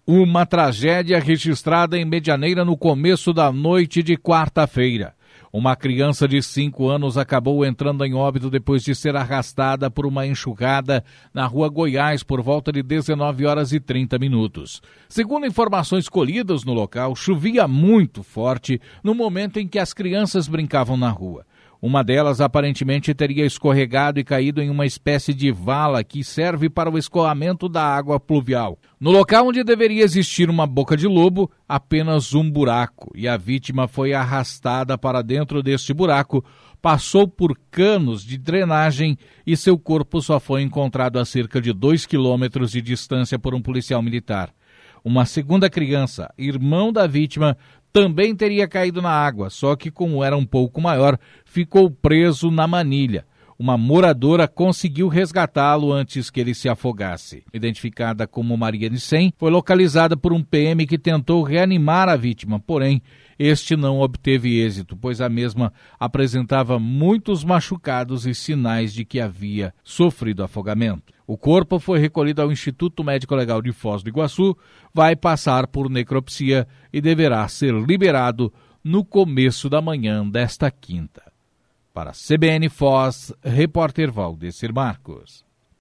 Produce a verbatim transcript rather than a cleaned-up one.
Uma tragédia registrada em Medianeira no começo da noite de quarta-feira. Uma criança de cinco anos acabou entrando em óbito depois de ser arrastada por uma enxurrada na rua Goiás por volta de dezenove horas e trinta minutos. Segundo informações colhidas no local, chovia muito forte no momento em que as crianças brincavam na rua. Uma delas aparentemente teria escorregado e caído em uma espécie de vala que serve para o escoamento da água pluvial. No local onde deveria existir uma boca de lobo, apenas um buraco, e a vítima foi arrastada para dentro deste buraco, passou por canos de drenagem e seu corpo só foi encontrado a cerca de dois quilômetros de distância por um policial militar. Uma segunda criança, irmão da vítima, também teria caído na água, só que como era um pouco maior, ficou preso na manilha. Uma moradora conseguiu resgatá-lo antes que ele se afogasse. Identificada como Maria Nicem, foi localizada por um P M que tentou reanimar a vítima, porém, este não obteve êxito, pois a mesma apresentava muitos machucados e sinais de que havia sofrido afogamento. O corpo foi recolhido ao Instituto Médico Legal de Foz do Iguaçu, vai passar por necropsia e deverá ser liberado no começo da manhã desta quinta. Para a C B N Foz, repórter Valdecir Marcos.